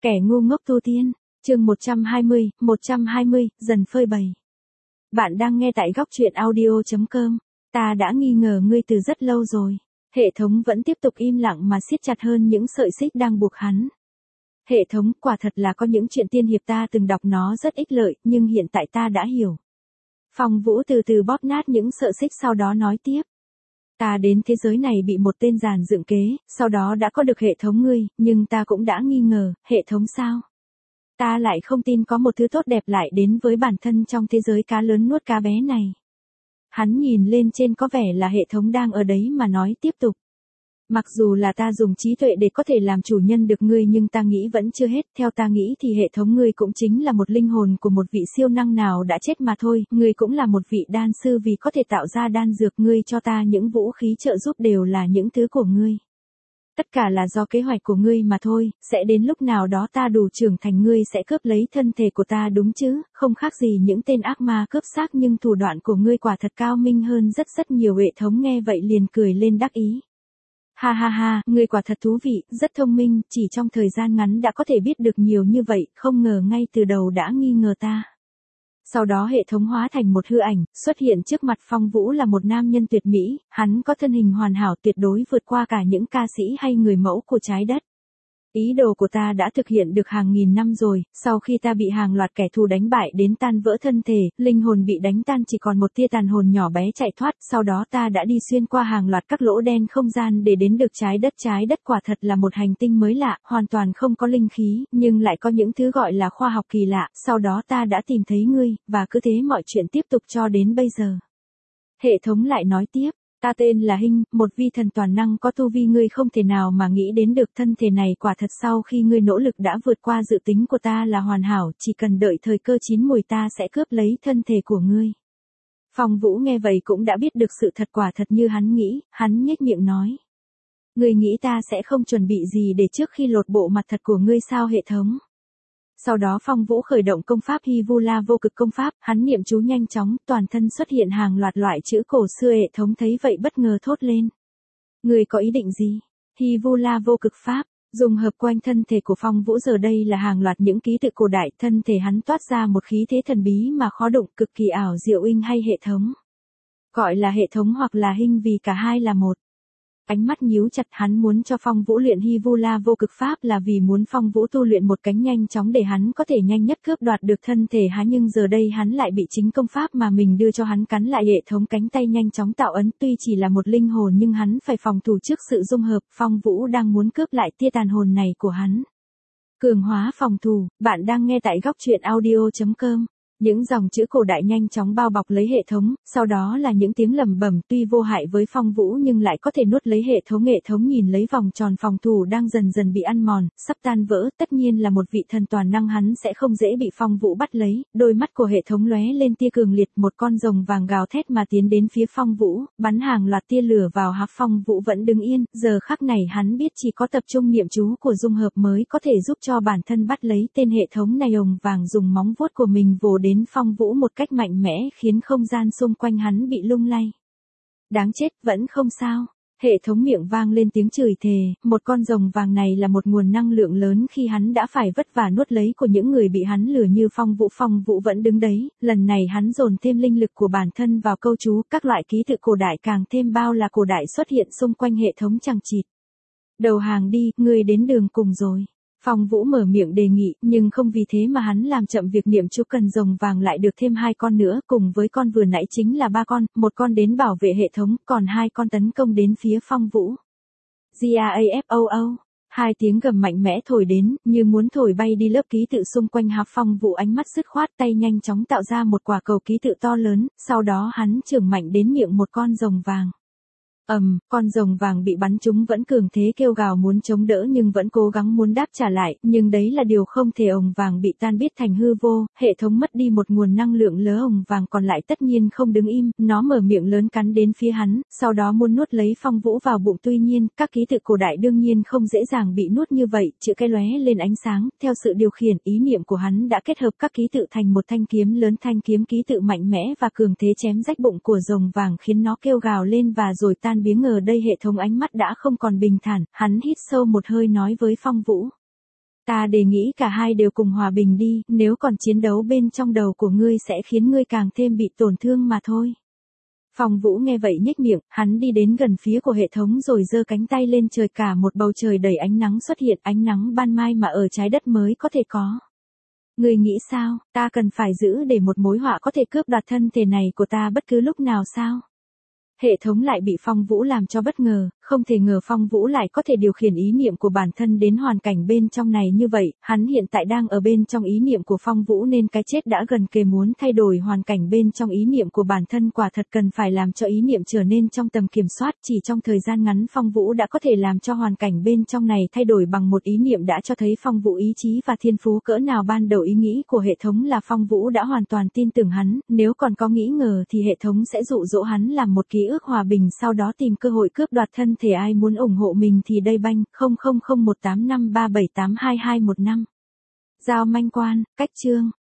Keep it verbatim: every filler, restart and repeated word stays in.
Kẻ ngu ngốc tu tiên, chương một trăm hai mươi, một trăm hai mươi, dần phơi bày. Bạn đang nghe tại góc truyện audio chấm com. Ta đã nghi ngờ ngươi từ rất lâu rồi. Hệ thống vẫn tiếp tục im lặng mà siết chặt hơn những sợi xích đang buộc hắn. Hệ thống, quả thật là có những chuyện tiên hiệp ta từng đọc nó rất ích lợi, nhưng hiện tại ta đã hiểu. Phong Vũ từ từ bóp nát những sợi xích sau đó nói tiếp. Ta đến thế giới này bị một tên giàn dựng kế, sau đó đã có được hệ thống ngươi, nhưng ta cũng đã nghi ngờ, hệ thống sao? Ta lại không tin có một thứ tốt đẹp lại đến với bản thân trong thế giới cá lớn nuốt cá bé này. Hắn nhìn lên trên có vẻ là hệ thống đang ở đấy mà nói tiếp tục. Mặc dù là ta dùng trí tuệ để có thể làm chủ nhân được ngươi nhưng ta nghĩ vẫn chưa hết, theo ta nghĩ thì hệ thống ngươi cũng chính là một linh hồn của một vị siêu năng nào đã chết mà thôi, ngươi cũng là một vị đan sư vì có thể tạo ra đan dược, ngươi cho ta những vũ khí trợ giúp đều là những thứ của ngươi. Tất cả là do kế hoạch của ngươi mà thôi, sẽ đến lúc nào đó ta đủ trưởng thành ngươi sẽ cướp lấy thân thể của ta đúng chứ, không khác gì những tên ác ma cướp xác nhưng thủ đoạn của ngươi quả thật cao minh hơn rất rất nhiều. Hệ thống nghe vậy liền cười lên đắc ý. Ha ha ha, ngươi quả thật thú vị, rất thông minh, chỉ trong thời gian ngắn đã có thể biết được nhiều như vậy, không ngờ ngay từ đầu đã nghi ngờ ta. Sau đó hệ thống hóa thành một hư ảnh, xuất hiện trước mặt Phong Vũ là một nam nhân tuyệt mỹ, hắn có thân hình hoàn hảo tuyệt đối vượt qua cả những ca sĩ hay người mẫu của trái đất. Ý đồ của ta đã thực hiện được hàng nghìn năm rồi, sau khi ta bị hàng loạt kẻ thù đánh bại đến tan vỡ thân thể, linh hồn bị đánh tan chỉ còn một tia tàn hồn nhỏ bé chạy thoát, sau đó ta đã đi xuyên qua hàng loạt các lỗ đen không gian để đến được trái đất. Trái đất quả thật là một hành tinh mới lạ, hoàn toàn không có linh khí, nhưng lại có những thứ gọi là khoa học kỳ lạ, sau đó ta đã tìm thấy ngươi, và cứ thế mọi chuyện tiếp tục cho đến bây giờ. Hệ thống lại nói tiếp. Ta tên là Hinh, một vi thần toàn năng có tu vi ngươi không thể nào mà nghĩ đến được, thân thể này quả thật sau khi ngươi nỗ lực đã vượt qua dự tính của ta là hoàn hảo, chỉ cần đợi thời cơ chín mùi ta sẽ cướp lấy thân thể của ngươi. Phong Vũ nghe vậy cũng đã biết được sự thật quả thật như hắn nghĩ, hắn nhếch miệng nói. Ngươi nghĩ ta sẽ không chuẩn bị gì để trước khi lột bộ mặt thật của ngươi sao hệ thống? Sau đó Phong Vũ khởi động công pháp Hy Vu La vô cực công pháp, hắn niệm chú nhanh chóng, toàn thân xuất hiện hàng loạt loại chữ cổ xưa. Hệ thống thấy vậy bất ngờ thốt lên. Người có ý định gì? Hy Vu La vô cực pháp, dùng hợp quanh thân thể của Phong Vũ giờ đây là hàng loạt những ký tự cổ đại, thân thể hắn toát ra một khí thế thần bí mà khó đụng, cực kỳ ảo diệu. Inh hay hệ thống? Gọi là hệ thống hoặc là Hinh vì cả hai là một. Ánh mắt nhíu chặt, hắn muốn cho Phong Vũ luyện Hy Vu La vô cực pháp là vì muốn Phong Vũ tu luyện một cánh nhanh chóng để hắn có thể nhanh nhất cướp đoạt được thân thể hắn, nhưng giờ đây hắn lại bị chính công pháp mà mình đưa cho hắn cắn lại. Hệ thống cánh tay nhanh chóng tạo ấn, tuy chỉ là một linh hồn nhưng hắn phải phòng thủ trước sự dung hợp, Phong Vũ đang muốn cướp lại tia tàn hồn này của hắn. Cường hóa phòng thủ, bạn đang nghe tại góc truyện audio chấm com. Những dòng chữ cổ đại nhanh chóng bao bọc lấy hệ thống, sau đó là những tiếng lẩm bẩm tuy vô hại với Phong Vũ nhưng lại có thể nuốt lấy hệ thống. Hệ thống nhìn lấy vòng tròn phòng thủ đang dần dần bị ăn mòn, sắp tan vỡ, tất nhiên là một vị thần toàn năng hắn sẽ không dễ bị Phong Vũ bắt lấy. Đôi mắt của hệ thống lóe lên tia cường liệt, một con rồng vàng gào thét mà tiến đến phía Phong Vũ, bắn hàng loạt tia lửa vào hạp. Phong Vũ vẫn đứng yên, giờ khắc này hắn biết chỉ có tập trung niệm chú của dung hợp mới có thể giúp cho bản thân bắt lấy tên hệ thống này. Rồng vàng dùng móng vuốt của mình vồ đến Phong Vũ một cách mạnh mẽ khiến không gian xung quanh hắn bị lung lay. Đáng chết, vẫn không sao. Hệ thống miệng vang lên tiếng chửi thề, một con rồng vàng này là một nguồn năng lượng lớn khi hắn đã phải vất vả nuốt lấy của những người bị hắn lừa như Phong Vũ. Phong Vũ vẫn đứng đấy, lần này hắn dồn thêm linh lực của bản thân vào câu chú, các loại ký tự cổ đại càng thêm bao là cổ đại xuất hiện xung quanh hệ thống chằng chịt. Đầu hàng đi, ngươi đến đường cùng rồi. Phong Vũ mở miệng đề nghị, nhưng không vì thế mà hắn làm chậm việc niệm chú. Cần rồng vàng lại được thêm hai con nữa, cùng với con vừa nãy chính là ba con, một con đến bảo vệ hệ thống, còn hai con tấn công đến phía Phong Vũ. Gafoo, hai tiếng gầm mạnh mẽ thổi đến, như muốn thổi bay đi lớp ký tự xung quanh hạp. Phong Vũ ánh mắt dứt khoát, tay nhanh chóng tạo ra một quả cầu ký tự to lớn, sau đó hắn chưởng mạnh đến miệng một con rồng vàng. Ầm, um, con rồng vàng bị bắn trúng vẫn cường thế kêu gào muốn chống đỡ nhưng vẫn cố gắng muốn đáp trả lại, nhưng đấy là điều không thể. Ồng vàng bị tan biết thành hư vô, hệ thống mất đi một nguồn năng lượng lớn. Ồng vàng còn lại tất nhiên không đứng im, nó mở miệng lớn cắn đến phía hắn, sau đó muốn nuốt lấy Phong Vũ vào bụng. Tuy nhiên, các ký tự cổ đại đương nhiên không dễ dàng bị nuốt như vậy, chữ cái lóe lên ánh sáng, theo sự điều khiển ý niệm của hắn đã kết hợp các ký tự thành một thanh kiếm lớn. Thanh kiếm ký tự mạnh mẽ và cường thế chém rách bụng của rồng vàng khiến nó kêu gào lên và rồi tan biến. Ngờ đây hệ thống ánh mắt đã không còn bình thản, hắn hít sâu một hơi nói với Phong Vũ. Ta đề nghị cả hai đều cùng hòa bình đi, nếu còn chiến đấu bên trong đầu của ngươi sẽ khiến ngươi càng thêm bị tổn thương mà thôi. Phong Vũ nghe vậy nhếch miệng, hắn đi đến gần phía của hệ thống rồi giơ cánh tay lên trời, cả một bầu trời đầy ánh nắng xuất hiện, ánh nắng ban mai mà ở trái đất mới có thể có. Ngươi nghĩ sao, ta cần phải giữ để một mối họa có thể cướp đoạt thân thể này của ta bất cứ lúc nào sao? Hệ thống lại bị Phong Vũ làm cho bất ngờ, không thể ngờ Phong Vũ lại có thể điều khiển ý niệm của bản thân đến hoàn cảnh bên trong này như vậy, hắn hiện tại đang ở bên trong ý niệm của Phong Vũ nên cái chết đã gần kề, muốn thay đổi hoàn cảnh bên trong ý niệm của bản thân quả thật cần phải làm cho ý niệm trở nên trong tầm kiểm soát, chỉ trong thời gian ngắn Phong Vũ đã có thể làm cho hoàn cảnh bên trong này thay đổi bằng một ý niệm đã cho thấy Phong Vũ ý chí và thiên phú cỡ nào. Ban đầu ý nghĩ của hệ thống là Phong Vũ đã hoàn toàn tin tưởng hắn, nếu còn có nghĩ ngờ thì hệ thống sẽ dụ dỗ hắn làm một ký ức hòa bình sau đó tìm cơ hội cướp đoạt thân thể. Ai muốn ủng hộ mình thì đây banh không không không một tám năm ba bảy tám hai hai một năm. Giao manh quan, cách chương.